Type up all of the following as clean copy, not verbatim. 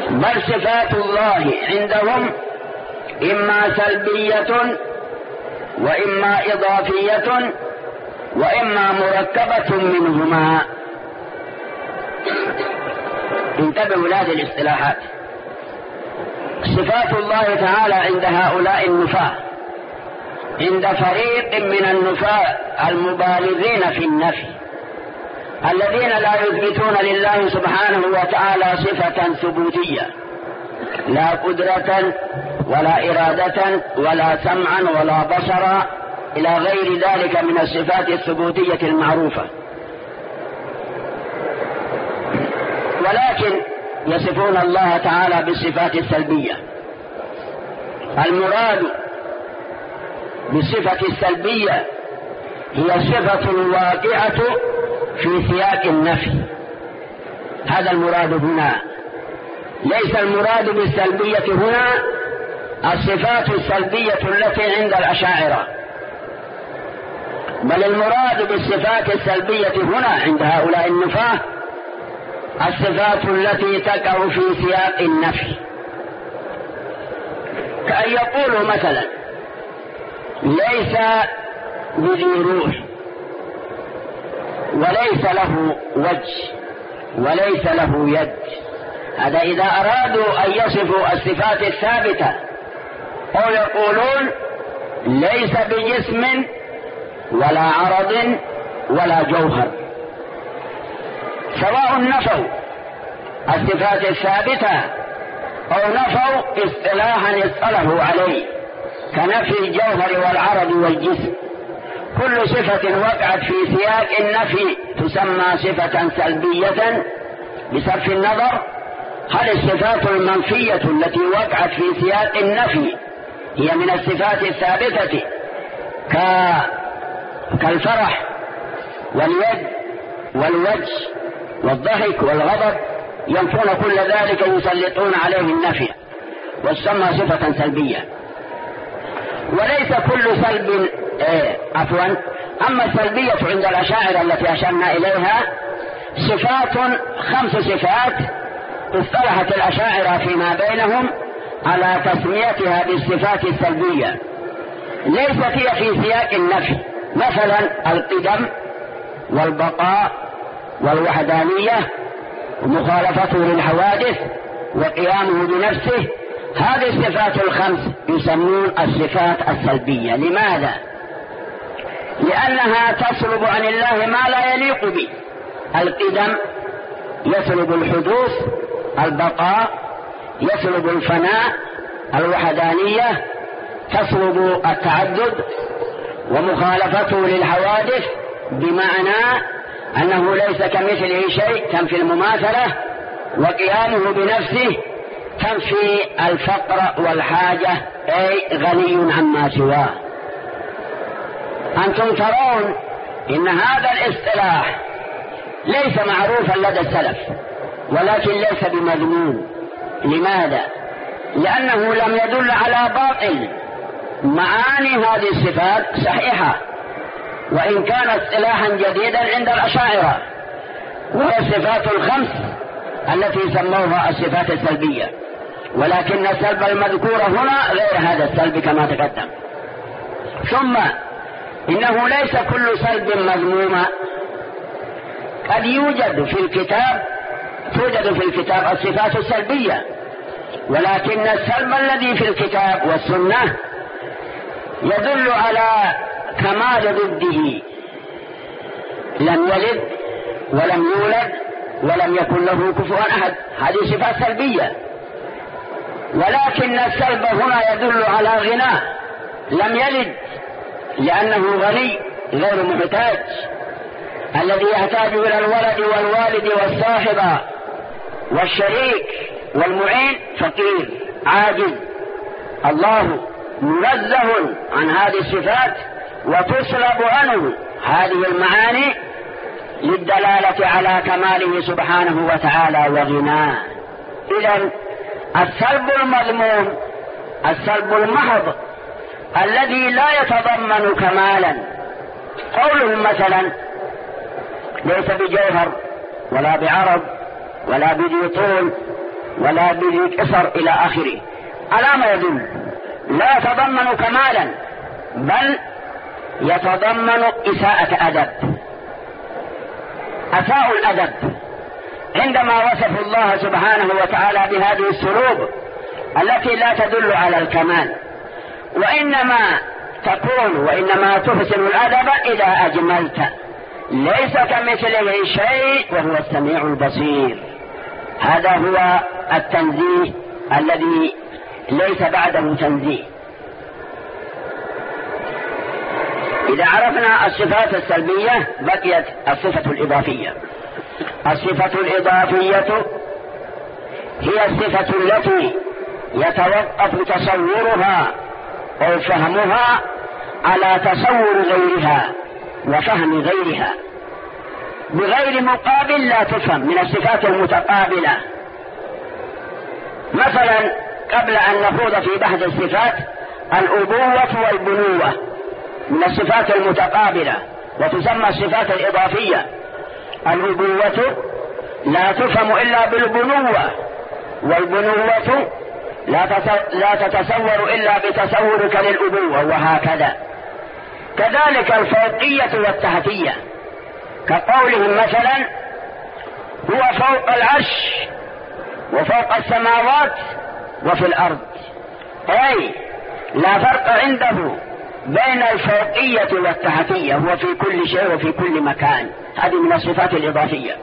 بل صفات الله عندهم إما سلبية وإما إضافية وإما مركبة منهما. انتبهوا لهذه الاصطلاحات. صفات الله تعالى عند هؤلاء النفاة، عند فريق من النفاة المبالغين في النفي، الذين لا يثبتون لله سبحانه وتعالى صفة ثبوتية، لا قدرة ولا إرادة ولا سمعا ولا بصرا إلى غير ذلك من الصفات الثبوتية المعروفة، ولكن يصفون الله تعالى بالصفات السلبية. المراد بالصفة السلبية هي صفة واقعة في سياق النفي، هذا المراد هنا. ليس المراد بالسلبية هنا الصفات السلبية التي عند الأشاعرة، بل المراد بالصفات السلبية هنا عند هؤلاء النفاة الصفات التي تقع في سياق النفي، كأن يقولوا مثلا ليس بذي روح وليس له وجه وليس له يد. هذا إذا أرادوا أن يصفوا الصفات الثابتة، أو يقولون ليس بجسم ولا عرض ولا جوهر، سواء نفوا الصفات الثابتة أو نفوا اصطلاحا اصطلحوا عليه كنفي الجوهر والعرض والجسم. كل صفة وقعت في سياق النفي تسمى صفة سلبية بصرف النظر هل الصفات المنفية التي وقعت في سياق النفي هي من الصفات الثابتة كالفرح واليد والوجه والضحك والغضب، ينفون كل ذلك يسلطون عليه النفي وتسمى صفة سلبية. وليس كل سلب أما السلبية عند الأشاعرة التي أشرنا إليها صفات 5 صفات اصطلحت الأشاعرة فيما بينهم على تسميتها بالصفات السلبية، ليست هي في سياق النفي، مثلا القدم والبقاء والوحدانية ومخالفته للحوادث وقيامه بنفسه. هذه الصفات ال5 يسمون الصفات السلبية. لماذا؟ لأنها تسلب عن الله ما لا يليق به. القدم يسلب الحدوث، البقاء يسلب الفناء، الوحدانية تسلب التعدد، ومخالفته للحوادث بمعنى أنه ليس كمثله شيء تنفي المماثلة، وقيامه بنفسه تنفي الفقر والحاجة، أي غني عما سواه. أنتم ترون إن هذا الاصطلاح ليس معروفا لدى السلف، ولكن ليس بمذموم. لماذا؟ لأنه لم يدل على باطل. معاني هذه الصفات صحيحة، وإن كان اصطلاحا جديدا عند الأشاعرة، وهي الصفات ال5 التي سموها الصفات السلبية، ولكن السلب المذكور هنا غير هذا السلب كما تقدم. ثم إنه ليس كل سلب مذموما، قد توجد في الكتاب الصفات السلبية، ولكن السلب الذي في الكتاب والسنة يدل على كمال ضده، لم يلد ولم يولد ولم يكن له كفوا أحد، هذه صفات سلبية. ولكن السلب هنا يدل على غنى، لم يلد لأنه غني غير محتاج، الذي يحتاج إلى الولد والوالد والصاحب والشريك والمعين فقير عاجز. الله منزه عن هذه الصفات وتسلب عنه هذه المعاني للدلالة على كماله سبحانه وتعالى وغناه. إذن السلب المذموم السلب المحض الذي لا يتضمن كمالا، قولهم مثلا ليس بجوهر ولا بعرض ولا بذي طول ولا بذي كسر إلى آخره. على ما يدل؟ لا يتضمن كمالا، بل يتضمن إساءة أدب. أساءوا الأدب عندما وصفوا الله سبحانه وتعالى بهذه السلوك التي لا تدل على الكمال، وإنما تكون وإنما تحسن الأدب إذا أجملت. ليس كمثله شيء وهو السميع البصير. هذا هو التنزيه الذي ليس بعده تنزيه. إذا عرفنا الصفات السلبية بقيت الصفة الإضافية. الصفة الإضافية هي الصفة التي يتوقف تصورها أو فهمها على تصور غيرها وفهم غيرها، بغير مقابل لا تفهم، من الصفات المتقابلة. مثلا قبل أن نخوض في بحث الصفات، الأبوة والبنوة من الصفات المتقابلة وتسمى الصفات الإضافية. الأبوة لا تفهم إلا بالبنوة، والبنوة لا تتصور إلا بتصورك للأبوة، وهكذا. كذلك الفوقية والتحتية، كقولهم مثلا هو فوق العرش وفوق السماوات وفي الأرض، أي لا فرق عنده بين الفوقية والتحتية، هو في كل شيء وفي كل مكان. هذه من الصفات الإضافية.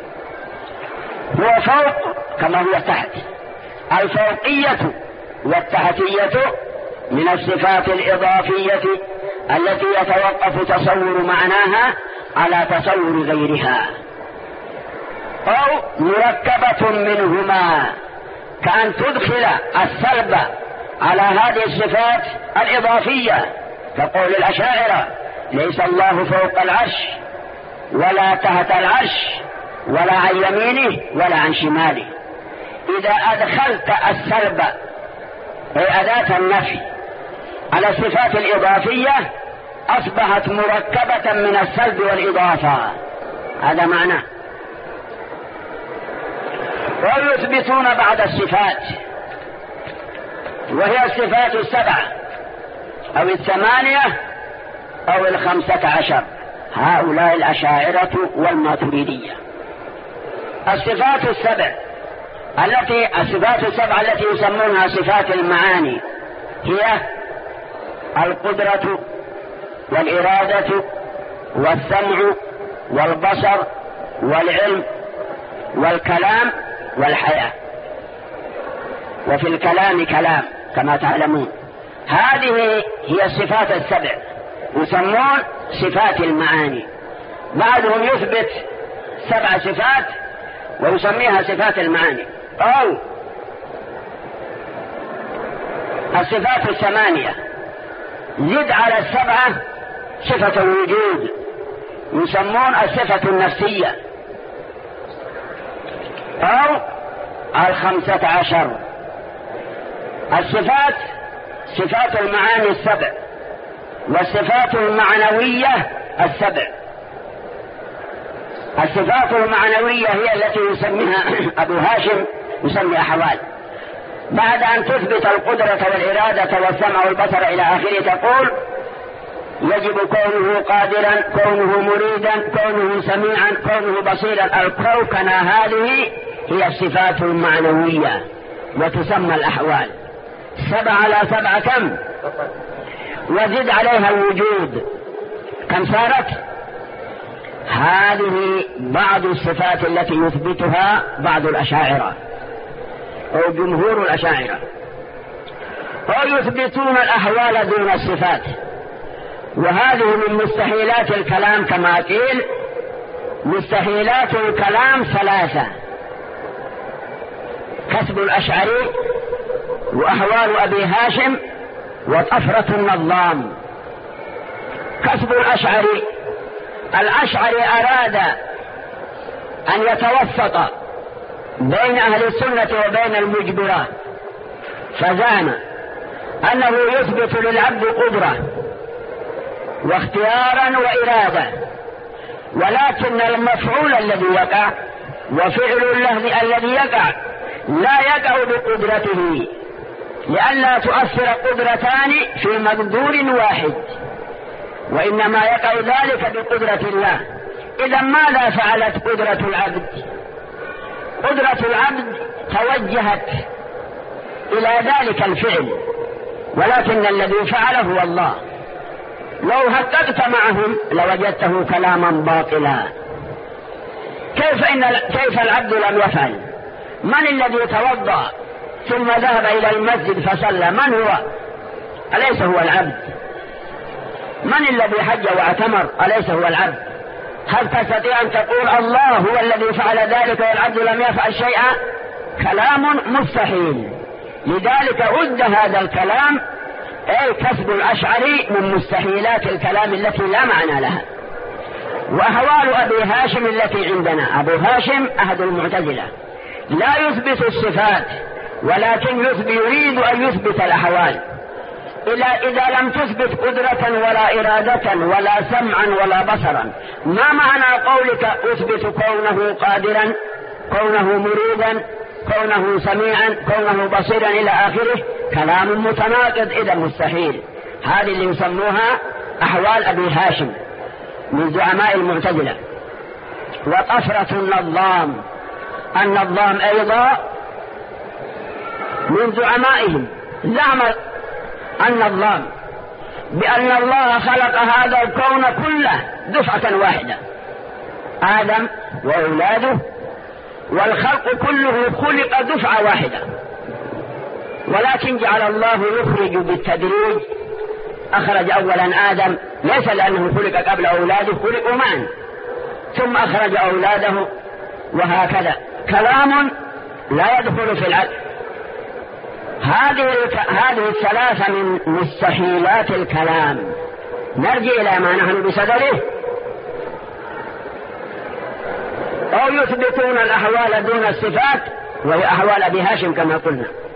هو فوق كما هو تحت. الفوقية والتحتية من الصفات الإضافية التي يتوقف تصور معناها على تصور غيرها، أو مركبة منهما، كأن تدخل السلب على هذه الصفات الإضافية، كقول الأشاعرة ليس الله فوق العرش ولا تحت العرش ولا عن يمينه ولا عن شماله. إذا أدخلت السلب أي أداة النفي على الصفات الإضافية أصبحت مركبة من السلب والإضافة. هذا معناه. ويثبتون بعد الصفات، وهي الصفات السبعة أو الثمانية أو 15، هؤلاء الأشاعرة والماتريدية. الصفات السبع التي يسمونها صفات المعاني هي القدرة والإرادة والسمع والبصر والعلم والكلام والحياة. وفي الكلام كلام كما تعلمون. هذه هي الصفات السبع، يسمون صفات المعاني. بعضهم يثبت 7 صفات ويسميها صفات المعاني، أو الصفات 8 زد على 7 صفة الوجود، يسمون الصفة النفسية، أو 15. الصفات صفات المعاني 7 والصفات المعنوية 7. الصفات المعنوية هي التي يسميها أبو هاشم يسمي أحوال. بعد أن تثبت القدرة والإرادة والسمع والبصر إلى آخره تقول يجب كونه قادرا، كونه مريدا، كونه سميعا، كونه بصيرا. الكوكنة هذه هي الصفات المعنوية وتسمى الأحوال. 7 على 7 كم؟ وزد عليها الوجود كم صارت؟ هذه بعض الصفات التي يثبتها بعض الأشاعرة أو جمهور الأشاعرة، ويثبتون الأحوال دون الصفات. وهذه من مستحيلات الكلام كما قيل. مستحيلات الكلام 3: كسب الأشعري وأحوال أبي هاشم وطفرة النظام. كسب الأشعري أراد أن يتوسط بين أهل السنة وبين المجبرة، فزعم أنه يثبت للعبد قدرة واختيارا وإرادة، ولكن المفعول الذي يقع وفعل الله الذي يقع لا يقع بقدرته، لئلا تؤثر قدرتان في مقدور واحد، وإنما يقع ذلك بقدرة الله. إذا ماذا فعلت قدرة العبد؟ قدرة العبد توجهت إلى ذلك الفعل، ولكن الذي فعله هو الله. لو حققت معهم لوجدته كلاما باطلا. كيف العبد لم يفعل؟ من الذي توضأ ثم ذهب إلى المسجد فصلى؟ من هو؟ أليس هو العبد؟ من الذي حج واعتمر؟ أليس هو العبد؟ هل تستطيع أن تقول الله هو الذي فعل ذلك والعبد لم يفعل شيئا؟ كلام مستحيل. لذلك عد هذا الكلام أي كسب الأشعري من مستحيلات الكلام التي لا معنى لها. وأحوال أبي هاشم التي عندنا، أبو هاشم أحد المعتزلة لا يثبت الصفات، ولكن يريد أن يثبت الأحوال. إذا لم تثبت قدرة ولا إرادة ولا سمعا ولا بصرا، ما معنى قولك أثبت كونه قادرا، كونه مريدا، كونه سميعا، كونه بصيرا إلى آخره؟ كلام متناقض، إذا مستحيل. هذه اللي يسموها أحوال أبي هاشم من زعماء المعتزلة. وطفرة النظام أيضا من زعمائهم زعم النظام بأن الله خلق هذا الكون كله دفعة واحدة، آدم وأولاده والخلق كله خلق دفعة واحدة، ولكن جعل الله يخرج بالتدريج. أخرج أولا آدم، ليس لأنه خلق قبل أولاده، خلقوا معا، ثم أخرج أولاده، وهكذا. كلام لا يدخل في العقل. هذه الثلاثة من مستحيلات الكلام. نرجع إلى ما نحن بصدده. أو يثبتون الأحوال دون الصفات، وهي أحوال أبي هاشم كما قلنا.